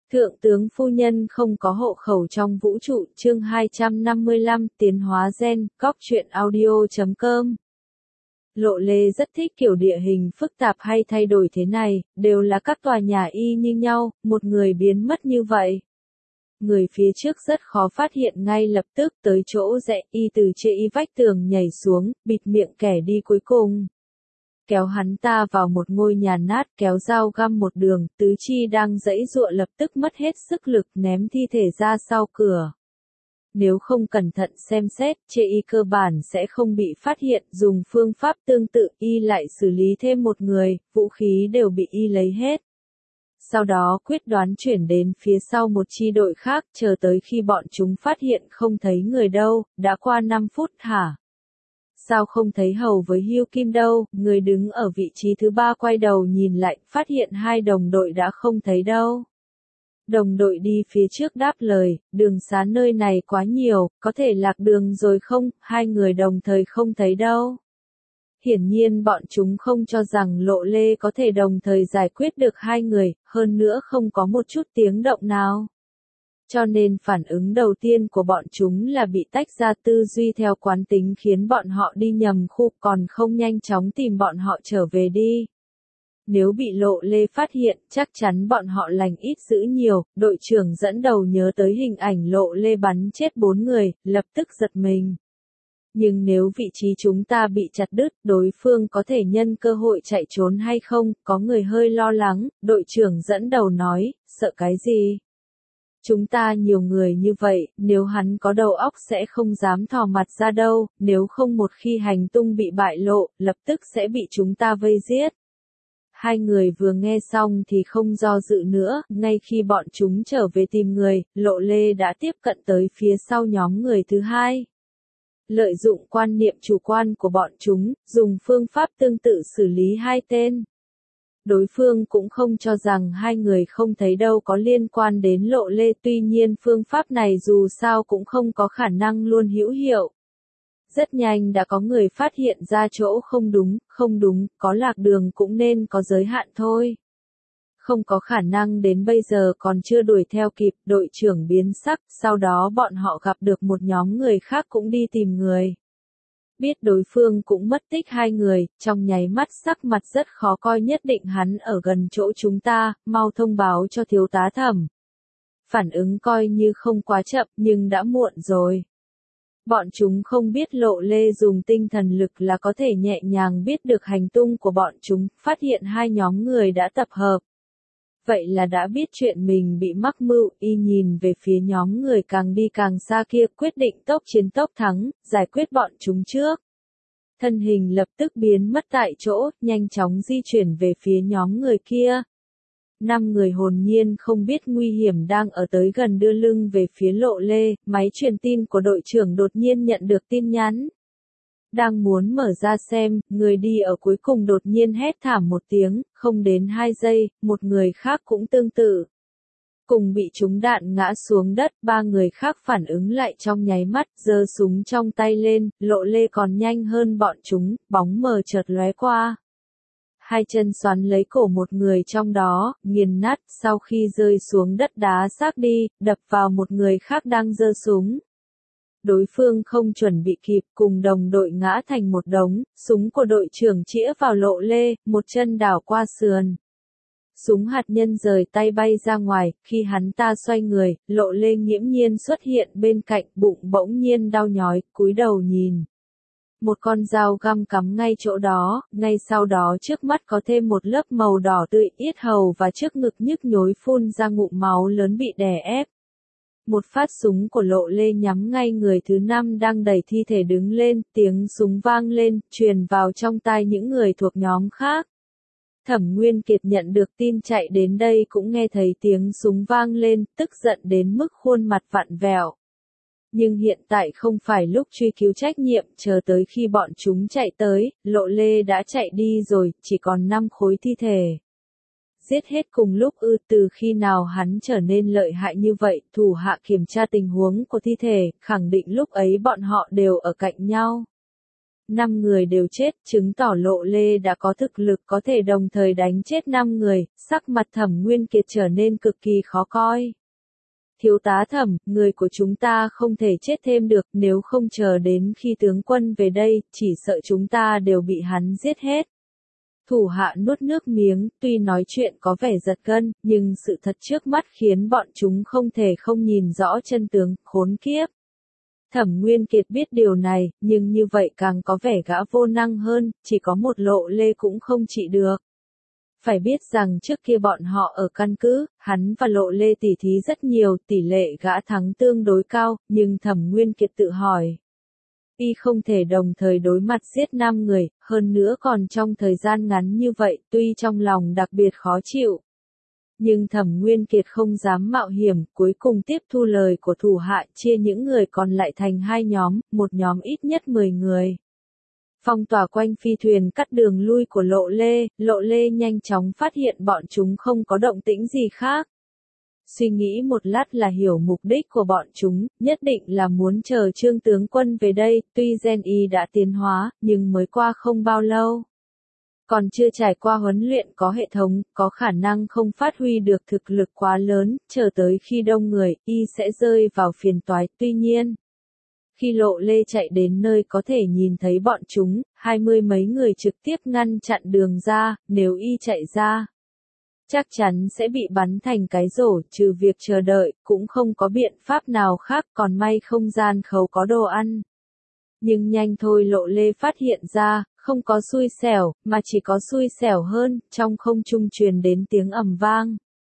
Thượng tướng phu nhân không có hộ khẩu trong vũ trụ, chương 255, tiến hóa gen, Góc audio.com. Lộ Lê rất thích kiểu địa hình phức tạp hay thay đổi thế này, đều là các tòa nhà y như nhau, một người biến mất như vậy. Người phía trước rất khó phát hiện ngay lập tức, tới chỗ rẽ y từ trên vách tường nhảy xuống, bịt miệng kẻ đi cuối cùng. Kéo hắn ta vào một ngôi nhà nát, kéo dao găm một đường, tứ chi đang giãy giụa lập tức mất hết sức lực, ném thi thể ra sau cửa. Nếu không cẩn thận xem xét, chê y cơ bản sẽ không bị phát hiện, dùng phương pháp tương tự y lại xử lý thêm một người, vũ khí đều bị y lấy hết. Sau đó quyết đoán chuyển đến phía sau một chi đội khác, chờ tới khi bọn chúng phát hiện không thấy người đâu, đã qua 5 phút hả? Sao không thấy Hầu với Hưu Kim đâu? Người đứng ở vị trí thứ 3 quay đầu nhìn lại, phát hiện hai đồng đội đã không thấy đâu. Đồng đội đi phía trước đáp lời, đường xá nơi này quá nhiều, có thể lạc đường rồi không? Hai người đồng thời không thấy đâu. Hiển nhiên bọn chúng không cho rằng Lộ Lê có thể đồng thời giải quyết được hai người, hơn nữa không có một chút tiếng động nào. Cho nên phản ứng đầu tiên của bọn chúng là bị tách ra, tư duy theo quán tính khiến bọn họ đi nhầm khu, còn không nhanh chóng tìm bọn họ trở về đi. Nếu bị Lộ Lê phát hiện, chắc chắn bọn họ lành ít dữ nhiều. Đội trưởng dẫn đầu nhớ tới hình ảnh Lộ Lê bắn chết 4 người, lập tức giật mình. Nhưng nếu vị trí chúng ta bị chặt đứt, đối phương có thể nhân cơ hội chạy trốn hay không? Có người hơi lo lắng, đội trưởng dẫn đầu nói, sợ cái gì? Chúng ta nhiều người như vậy, nếu hắn có đầu óc sẽ không dám thò mặt ra đâu, nếu không một khi hành tung bị bại lộ, lập tức sẽ bị chúng ta vây giết. Hai người vừa nghe xong thì không do dự nữa, ngay khi bọn chúng trở về tìm người, Lộ Lê đã tiếp cận tới phía sau nhóm người thứ hai. Lợi dụng quan niệm chủ quan của bọn chúng, dùng phương pháp tương tự xử lý hai tên. Đối phương cũng không cho rằng hai người không thấy đâu có liên quan đến Lộ Lê, tuy nhiên phương pháp này dù sao cũng không có khả năng luôn hữu hiệu. Rất nhanh đã có người phát hiện ra chỗ không đúng, có lạc đường cũng nên có giới hạn thôi. Không có khả năng đến bây giờ còn chưa đuổi theo kịp, đội trưởng biến sắc, sau đó bọn họ gặp được một nhóm người khác cũng đi tìm người. Biết đối phương cũng mất tích hai người, trong nháy mắt sắc mặt rất khó coi, nhất định hắn ở gần chỗ chúng ta, mau thông báo cho thiếu tá Thẩm. Phản ứng coi như không quá chậm, nhưng đã muộn rồi. Bọn chúng không biết Lộ Lê dùng tinh thần lực là có thể nhẹ nhàng biết được hành tung của bọn chúng, phát hiện hai nhóm người đã tập hợp. Vậy là đã biết chuyện mình bị mắc mưu, y nhìn về phía nhóm người càng đi càng xa kia, quyết định tốc chiến tốc thắng, giải quyết bọn chúng trước. Thân hình lập tức biến mất tại chỗ, nhanh chóng di chuyển về phía nhóm người kia. 5 người hồn nhiên không biết nguy hiểm đang ở tới gần, đưa lưng về phía Lộ Lê, máy truyền tin của đội trưởng đột nhiên nhận được tin nhắn. Đang muốn mở ra xem, người đi ở cuối cùng đột nhiên hét thảm một tiếng, không đến 2 giây, một người khác cũng tương tự. Cùng bị trúng đạn ngã xuống đất, 3 người khác phản ứng lại trong nháy mắt, giơ súng trong tay lên, Lộ Lê còn nhanh hơn bọn chúng, bóng mờ chợt lóe qua. Hai chân xoắn lấy cổ một người trong đó, nghiền nát, sau khi rơi xuống đất đá xác đi, đập vào một người khác đang giơ súng. Đối phương không chuẩn bị kịp, cùng đồng đội ngã thành một đống, súng của đội trưởng chĩa vào Lộ Lê, một chân đảo qua sườn. Súng hạt nhân rời tay bay ra ngoài, khi hắn ta xoay người, Lộ Lê nghiễm nhiên xuất hiện bên cạnh, bụng bỗng nhiên đau nhói, cúi đầu nhìn. Một con dao găm cắm ngay chỗ đó, ngay sau đó trước mắt có thêm một lớp màu đỏ tươi, yết hầu và trước ngực nhức nhối phun ra ngụm máu lớn bị đè ép. Một phát súng của Lộ Lê nhắm ngay người thứ 5 đang đẩy thi thể đứng lên, tiếng súng vang lên, truyền vào trong tai những người thuộc nhóm khác. Thẩm Nguyên Kiệt nhận được tin chạy đến đây cũng nghe thấy tiếng súng vang lên, tức giận đến mức khuôn mặt vặn vẹo. Nhưng hiện tại không phải lúc truy cứu trách nhiệm, chờ tới khi bọn chúng chạy tới, Lộ Lê đã chạy đi rồi, chỉ còn 5 khối thi thể. Giết hết cùng lúc ư? Từ khi nào hắn trở nên lợi hại như vậy? Thủ hạ kiểm tra tình huống của thi thể, khẳng định lúc ấy bọn họ đều ở cạnh nhau. 5 người đều chết, chứng tỏ Lộ Lê đã có thực lực có thể đồng thời đánh chết 5 người, sắc mặt Thẩm Nguyên Kiệt trở nên cực kỳ khó coi. Thiếu tá Thẩm, người của chúng ta không thể chết thêm được, nếu không chờ đến khi tướng quân về đây, chỉ sợ chúng ta đều bị hắn giết hết. Thủ hạ nuốt nước miếng, tuy nói chuyện có vẻ giật gân, nhưng sự thật trước mắt khiến bọn chúng không thể không nhìn rõ chân tướng, khốn kiếp. Thẩm Nguyên Kiệt biết điều này, nhưng như vậy càng có vẻ gã vô năng hơn, chỉ có một Lộ Lê cũng không trị được. Phải biết rằng trước kia bọn họ ở căn cứ, hắn và Lộ Lê tỉ thí rất nhiều, tỷ lệ gã thắng tương đối cao, nhưng Thẩm Nguyên Kiệt tự hỏi. Y không thể đồng thời đối mặt giết 5 người, hơn nữa còn trong thời gian ngắn như vậy, tuy trong lòng đặc biệt khó chịu. Nhưng Thẩm Nguyên Kiệt không dám mạo hiểm, cuối cùng tiếp thu lời của thủ hạ, chia những người còn lại thành 2 nhóm, một nhóm ít nhất 10 người. Phong tỏa quanh phi thuyền cắt đường lui của Lộ Lê nhanh chóng phát hiện bọn chúng không có động tĩnh gì khác. Suy nghĩ một lát là hiểu mục đích của bọn chúng, nhất định là muốn chờ Trương tướng quân về đây, tuy gen y đã tiến hóa, nhưng mới qua không bao lâu. Còn chưa trải qua huấn luyện có hệ thống, có khả năng không phát huy được thực lực quá lớn, chờ tới khi đông người, y sẽ rơi vào phiền toái, tuy nhiên. Khi Lộ Lê chạy đến nơi có thể nhìn thấy bọn chúng, 20 mấy người trực tiếp ngăn chặn đường ra, nếu y chạy ra. Chắc chắn sẽ bị bắn thành cái rổ, trừ việc chờ đợi, cũng không có biện pháp nào khác, còn may không gian khấu có đồ ăn. Nhưng nhanh thôi Lộ Lê phát hiện ra, không có xui xẻo, mà chỉ có xui xẻo hơn, trong không trung truyền đến tiếng ầm vang.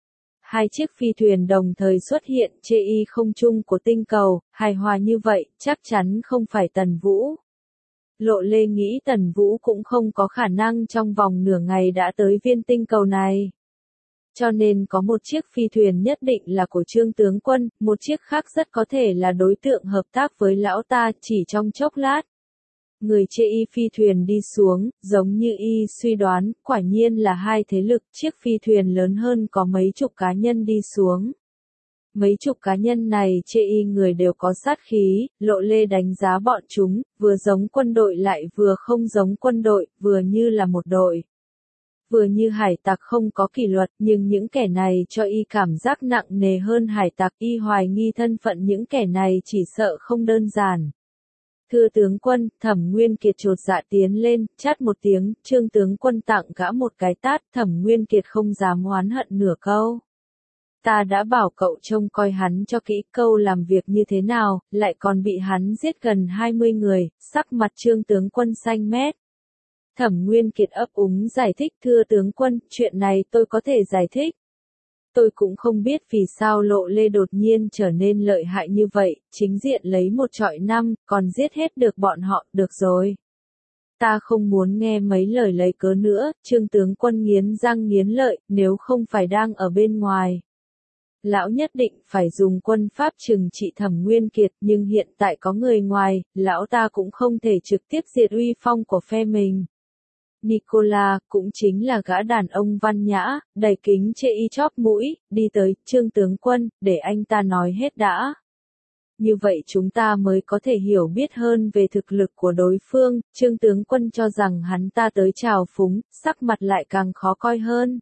2 chiếc phi thuyền đồng thời xuất hiện trên y không trung của tinh cầu, hài hòa như vậy, chắc chắn không phải Tần Vũ. Lộ Lê nghĩ Tần Vũ cũng không có khả năng trong vòng nửa ngày đã tới viên tinh cầu này. Cho nên có một chiếc phi thuyền nhất định là của Trương tướng quân, một chiếc khác rất có thể là đối tượng hợp tác với lão ta chỉ trong chốc lát. Người chê y phi thuyền đi xuống, giống như y suy đoán, quả nhiên là 2 thế lực, chiếc phi thuyền lớn hơn có mấy chục cá nhân đi xuống. Mấy chục cá nhân này chê y người đều có sát khí, Lộ Lê đánh giá bọn chúng, vừa giống quân đội lại vừa không giống quân đội, vừa như là một đội. Vừa như hải tặc không có kỷ luật, nhưng những kẻ này cho y cảm giác nặng nề hơn hải tặc, y hoài nghi thân phận những kẻ này chỉ sợ không đơn giản. Thưa tướng quân, Thẩm Nguyên Kiệt chột dạ tiến lên, chát một tiếng, Trương tướng quân tặng gã một cái tát, Thẩm Nguyên Kiệt không dám oán hận nửa câu. Ta đã bảo cậu trông coi hắn cho kỹ, câu làm việc như thế nào, lại còn bị hắn giết gần 20 người, sắc mặt Trương tướng quân xanh mét. Thẩm Nguyên Kiệt ấp úng giải thích, thưa tướng quân, chuyện này tôi có thể giải thích. Tôi cũng không biết vì sao Lộ Lê đột nhiên trở nên lợi hại như vậy, chính diện lấy 1 trọi 5, còn giết hết được bọn họ, được rồi. Ta không muốn nghe mấy lời lấy cớ nữa, Trương tướng quân nghiến răng nghiến lợi, nếu không phải đang ở bên ngoài. Lão nhất định phải dùng quân pháp trừng trị Thẩm Nguyên Kiệt, nhưng hiện tại có người ngoài, lão ta cũng không thể trực tiếp diệt uy phong của phe mình. Nicola, cũng chính là gã đàn ông văn nhã, đầy kính chê y chóp mũi, đi tới, Trương tướng quân, để anh ta nói hết đã. Như vậy chúng ta mới có thể hiểu biết hơn về thực lực của đối phương, Trương tướng quân cho rằng hắn ta tới trào phúng, sắc mặt lại càng khó coi hơn.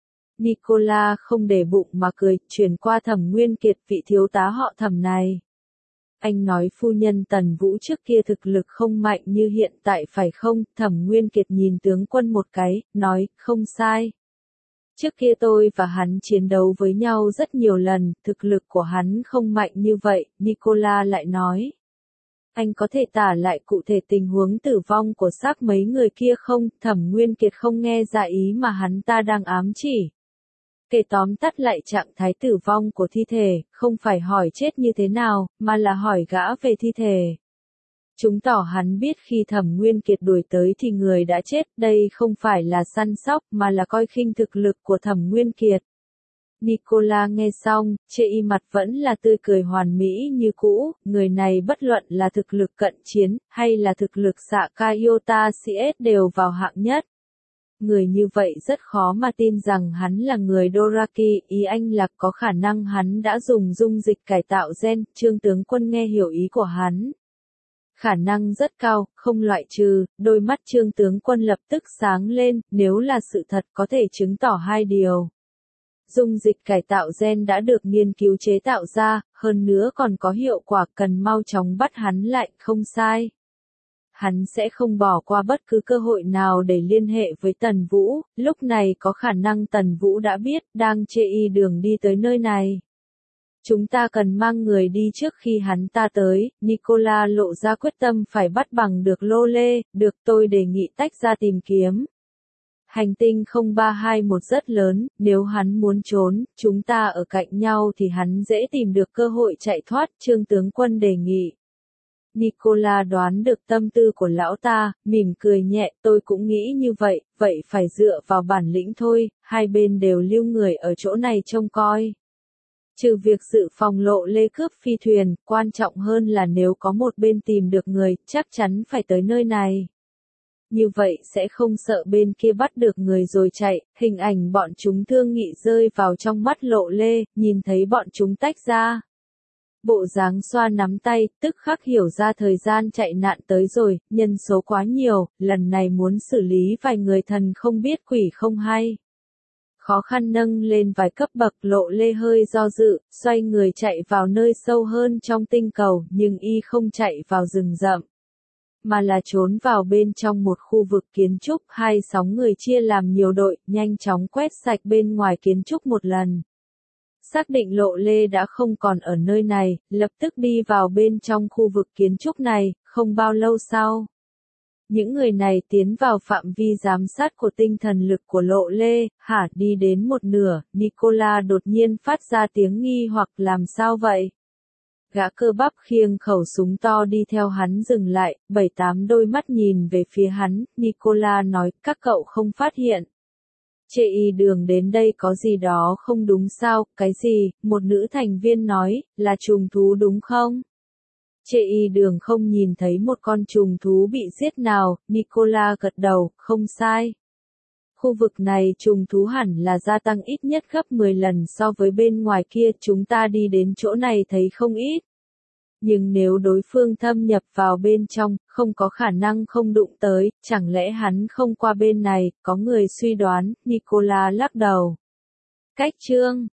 Nicola không để bụng mà cười, chuyển qua Thẩm Nguyên Kiệt, vị thiếu tá họ Thẩm này. Anh nói phu nhân Tần Vũ trước kia thực lực không mạnh như hiện tại phải không? Thẩm Nguyên Kiệt nhìn tướng quân một cái, nói, không sai. Trước kia tôi và hắn chiến đấu với nhau rất nhiều lần, thực lực của hắn không mạnh như vậy, Nicola lại nói. Anh có thể tả lại cụ thể tình huống tử vong của xác mấy người kia không? Thẩm Nguyên Kiệt không nghe ra ý mà hắn ta đang ám chỉ. Kể tóm tắt lại trạng thái tử vong của thi thể, không phải hỏi chết như thế nào, mà là hỏi gã về thi thể. Chúng tỏ hắn biết khi Thẩm Nguyên Kiệt đuổi tới thì người đã chết, đây không phải là săn sóc, mà là coi khinh thực lực của Thẩm Nguyên Kiệt. Nicola nghe xong, chê y mặt vẫn là tươi cười hoàn mỹ như cũ, người này bất luận là thực lực cận chiến, hay là thực lực xạ Kaiota CS đều vào hạng nhất. Người như vậy rất khó mà tin rằng hắn là người Doraki, ý anh là có khả năng hắn đã dùng dung dịch cải tạo gen, Trương tướng quân nghe hiểu ý của hắn. Khả năng rất cao, không loại trừ, đôi mắt Trương tướng quân lập tức sáng lên, nếu là sự thật có thể chứng tỏ hai điều. Dung dịch cải tạo gen đã được nghiên cứu chế tạo ra, hơn nữa còn có hiệu quả, cần mau chóng bắt hắn lại, không sai. Hắn sẽ không bỏ qua bất cứ cơ hội nào để liên hệ với Tần Vũ, lúc này có khả năng Tần Vũ đã biết, đang chê y đường đi tới nơi này. Chúng ta cần mang người đi trước khi hắn ta tới, Nicola lộ ra quyết tâm phải bắt bằng được Lô Lê, được tôi đề nghị tách ra tìm kiếm. Hành tinh 0321 rất lớn, nếu hắn muốn trốn, chúng ta ở cạnh nhau thì hắn dễ tìm được cơ hội chạy thoát, Trương tướng quân đề nghị. Nicola đoán được tâm tư của lão ta, mỉm cười nhẹ, tôi cũng nghĩ như vậy, vậy phải dựa vào bản lĩnh thôi, hai bên đều lưu người ở chỗ này trông coi. Trừ việc dự phòng Lộ Lê cướp phi thuyền, quan trọng hơn là nếu có một bên tìm được người, chắc chắn phải tới nơi này. Như vậy sẽ không sợ bên kia bắt được người rồi chạy, hình ảnh bọn chúng thương nghị rơi vào trong mắt Lộ Lê, nhìn thấy bọn chúng tách ra. Bộ dáng xoa nắm tay, tức khắc hiểu ra thời gian chạy nạn tới rồi, nhân số quá nhiều, lần này muốn xử lý vài người thần không biết quỷ không hay. Khó khăn nâng lên vài cấp bậc, Lộ Lê hơi do dự, xoay người chạy vào nơi sâu hơn trong tinh cầu, nhưng y không chạy vào rừng rậm, mà là trốn vào bên trong một khu vực kiến trúc, hai sóng người chia làm nhiều đội, nhanh chóng quét sạch bên ngoài kiến trúc một lần. Xác định Lộ Lê đã không còn ở nơi này, lập tức đi vào bên trong khu vực kiến trúc này, không bao lâu sau. Những người này tiến vào phạm vi giám sát của tinh thần lực của Lộ Lê, đi đến một nửa, Nicola đột nhiên phát ra tiếng nghi hoặc làm sao vậy? Gã cơ bắp khiêng khẩu súng to đi theo hắn dừng lại, 7-8 đôi mắt nhìn về phía hắn, Nicola nói, các cậu không phát hiện. Chê y đường đến đây có gì đó không đúng sao, cái gì, một nữ thành viên nói, là trùng thú đúng không? Chê y đường không nhìn thấy một con trùng thú bị giết nào, Nicola gật đầu, không sai. Khu vực này trùng thú hẳn là gia tăng ít nhất gấp 10 lần so với bên ngoài kia, chúng ta đi đến chỗ này thấy không ít. Nhưng nếu đối phương thâm nhập vào bên trong, không có khả năng không đụng tới, chẳng lẽ hắn không qua bên này, có người suy đoán, Nicola lắc đầu. Cách chương